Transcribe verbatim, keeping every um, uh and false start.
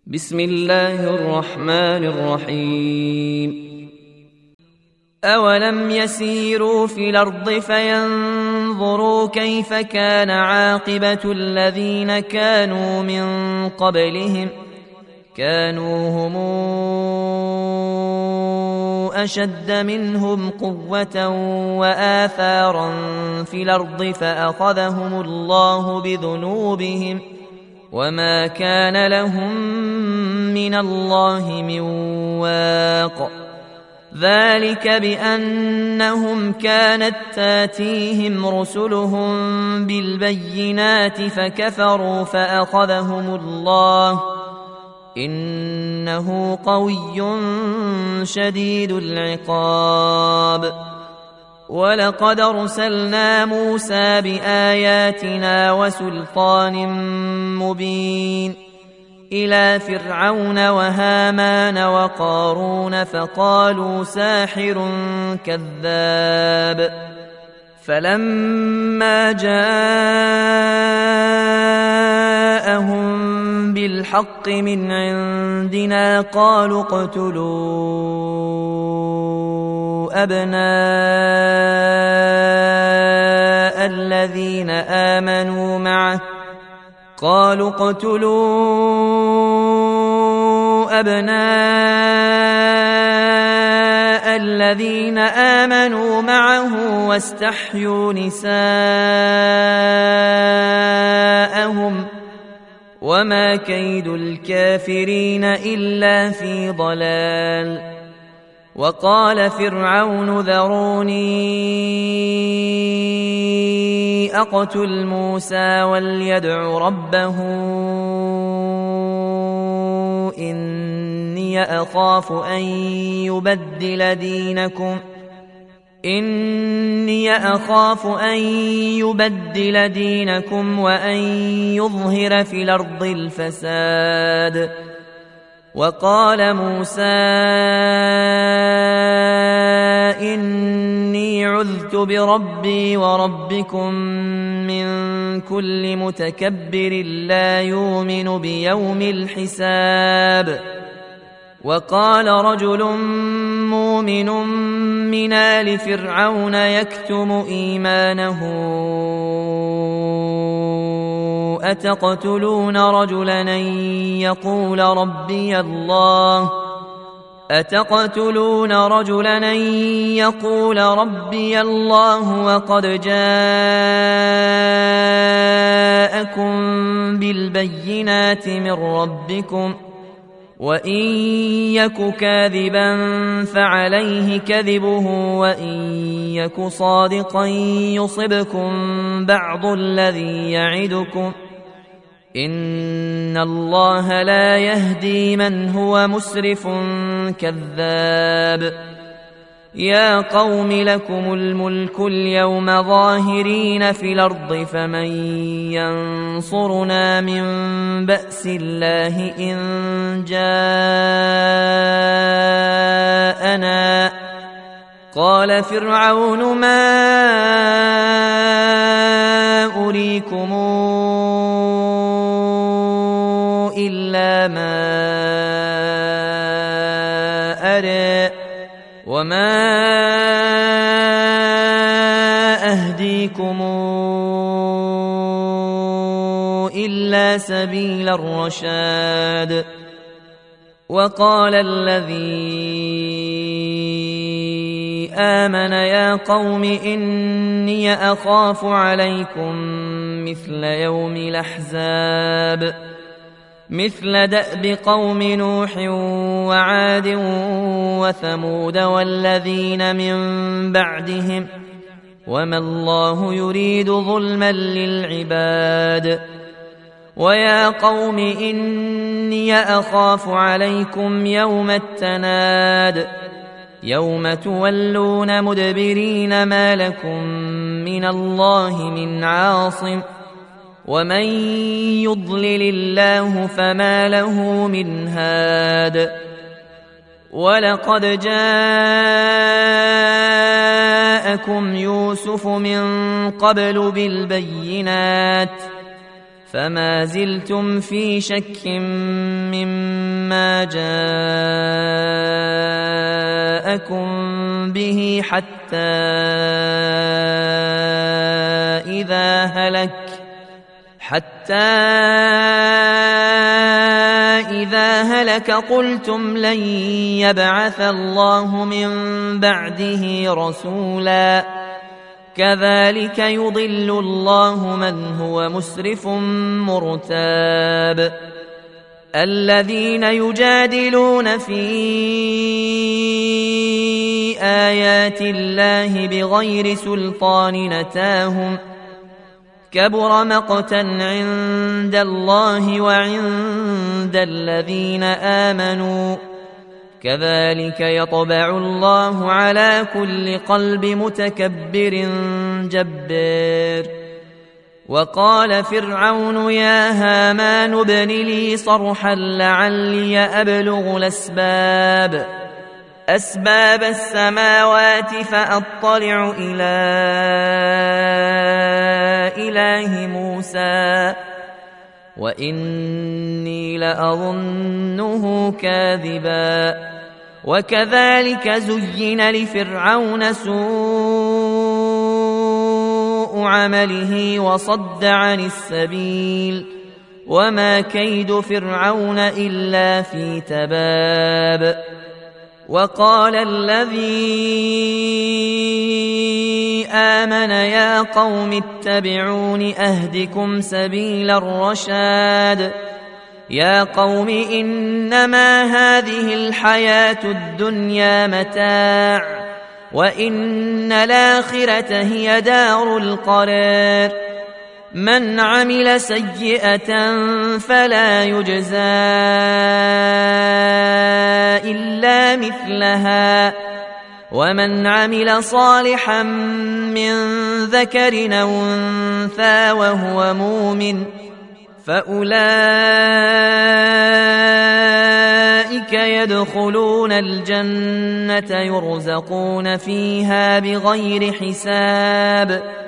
بسم الله الرحمن الرحيم. أولم يسيروا في الأرض فينظروا كيف كان عاقبة الذين كانوا من قبلهم كانوا هم أشد منهم قوة وآثارا في الأرض فأخذهم الله بذنوبهم وما كان لهم من الله من واق. ذلك بأنهم كانت تاتيهم رسلهم بالبينات فكفروا فأخذهم الله إنه قوي شديد العقاب. ولقد أرسلنا موسى بآياتنا وسلطان مبين إلى فرعون وهامان وقارون فقالوا ساحر كذاب. فلما جاءهم بالحق من عندنا قالوا اقتلوا أبناء الذين آمنوا معه قالوا اقتلوا أبناء الذين آمنوا معه واستحيوا نساءهم وما كيد الكافرين إلا في ضلال. وقال فرعون ذروني أقتل موسى وليدع ربه إني أخاف أن يبدل دينكم إني أخاف أن يبدل دينكم وأن يظهر في الأرض الفساد. وقال موسى إني عذت بربي وربكم من كل متكبر لا يؤمن بيوم الحساب. وقال رجل مؤمن من آل فرعون يكتم إيمانه أتقتلون رجلا أن يقول ربي الله أتقتلون رجلا أن يقول ربي الله وقد جاءكم بالبينات من ربكم وإن يك كاذبا فعليه كذبه وإن يك صادقا يصبكم بعض الذي يعدكم إن الله لا يهدي من هو مسرف كذاب. يا قوم لكم الملك اليوم ظاهرين في الأرض فمن ينصرنا من بأس الله إن جاءنا. قال فرعون ما أريكم إلا ما أرى وما أهديكم إلا سبيل الرشاد. وقال الذي آمن يا قوم إني أخاف عليكم مثل يوم الأحزاب مثل دأب قوم نوح وعاد وثمود والذين من بعدهم وما الله يريد ظلما للعباد. ويا قوم إني أخاف عليكم يوم التناد يوم تولون مدبرين ما لكم من الله من عاصم ومن يضلل الله فما له من هاد. ولقد جاءكم يوسف من قبل بالبينات فما زلتم في شك مما ما جاءكم به حتى إذا هلك حتى إذا هلك قلتم لن يبعث الله من بعده رسولا كذلك يضل الله من هو مسرف مرتاب الذين يجادلون في آيات الله بغير سلطان نتاهم كبر مقتا عند الله وعند الذين آمنوا كذلك يطبع الله على كل قلب متكبر جبار وقال فرعون يا هامان ابن لي صرحا لعلي أبلغ الأسباب أسباب السماوات فأطلع إلى إله موسى وإني لأظنه كاذبا وكذلك زين لفرعون سوء عمله وصد عن السبيل وما كيد فرعون إلا في تباب وقال الذي آمن يا قوم اتبعون أهدكم سبيل الرشاد يا قوم إنما هذه الحياة الدنيا متاع وإن الآخرة هي دار القرار من عمل سيئة فلا يجزى إلا مثلها ومن عمل صالحا من ذكر أو أنثى وهو مؤمن فأولئك يدخلون الجنة يرزقون فيها بغير حساب